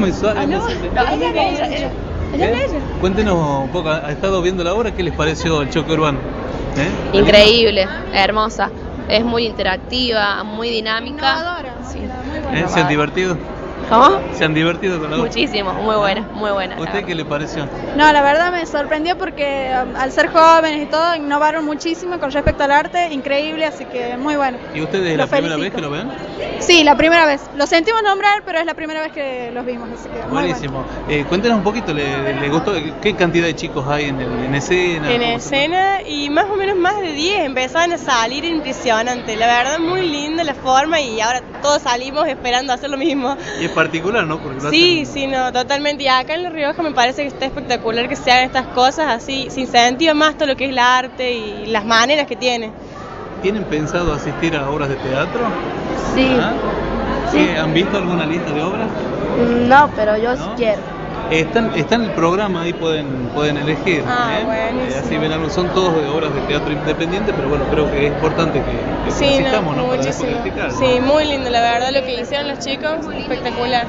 muy suave. Ah, no, no sé. no, ella es ella. Ella es ella. Cuéntenos un poco, ¿ha estado viendo la obra? ¿Qué les pareció el choque urbano? Increíble, hermosa. Es muy interactiva, muy dinámica. Innovadora. Sí. Muy buena. ¿Se han divertido? ¿Cómo? ¿Se han divertido con la obra? Muchísimo, muy buena, muy buena. ¿Usted qué le pareció? No, la verdad me sorprendió porque al ser jóvenes y todo, innovaron muchísimo con respecto al arte, increíble, así que muy bueno. ¿Y ustedes es Los la primera felicito. vez que lo ven? Sí, la primera vez. Lo sentimos nombrar, pero es la primera vez que los vimos, así que muy Buenísimo. Cuéntenos un poquito, ¿le gustó? ¿Qué cantidad de chicos hay en escena? En ¿Cómo escena y más o menos más de 10 empezaban a salir, impresionante, la verdad muy linda la forma y ahora todos salimos esperando hacer lo mismo. Y es particular, ¿no? Porque lo Sí, hacen- sí, no, totalmente. Y acá en La Rioja me parece que está espectacular que se hagan estas cosas así, se incentiva más todo lo que es el arte y las maneras que tiene. ¿Tienen pensado asistir a obras de teatro? Sí. ¿Ah? Sí. ¿Han visto alguna lista de obras? No, pero yo ¿No? quiero. Está en el programa, ahí pueden elegir. Ah, buenísimo. Así ven algo, son todos de obras de teatro independiente, pero bueno, creo que es importante que Sí, asistamos, ¿no? Para muchísimo. después criticar, ¿no? Sí, muy lindo, la verdad, lo que hicieron los chicos, espectacular.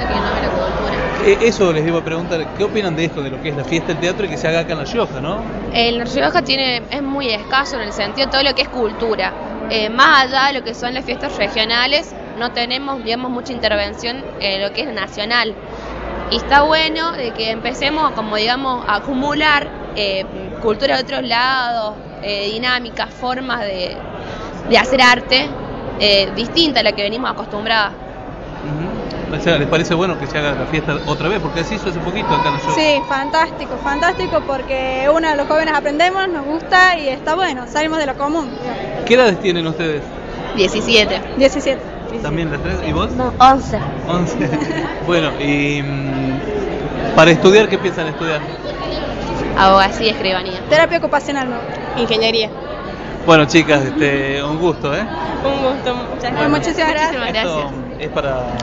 Eso les iba a preguntar, ¿qué opinan de esto, de lo que es la fiesta del teatro y que se haga acá en La Rioja, ¿no? En La Rioja es muy escaso en el sentido de todo lo que es cultura. Más allá de lo que son las fiestas regionales, no tenemos, digamos, mucha intervención en lo que es nacional. Y está bueno de que empecemos, como digamos, a acumular cultura de otros lados, dinámicas, formas de hacer arte distinta a la que venimos acostumbradas. O sea, ¿les parece bueno que se haga la fiesta otra vez? Porque se hizo hace poquito acá en La Rioja. Sí, fantástico, fantástico porque los jóvenes aprendemos, nos gusta y está bueno, salimos de lo común. ¿Qué edades tienen ustedes? 17. 17. ¿También las tres? ¿Y vos? No, 11. 11. Bueno, y para estudiar, ¿qué piensan estudiar? Abogacía y escribanía. Terapia ocupacional, ¿no? Ingeniería. Bueno, chicas, un gusto, Un gusto, muchas gracias. Muchísimas gracias. Muchísimas gracias. Esto es para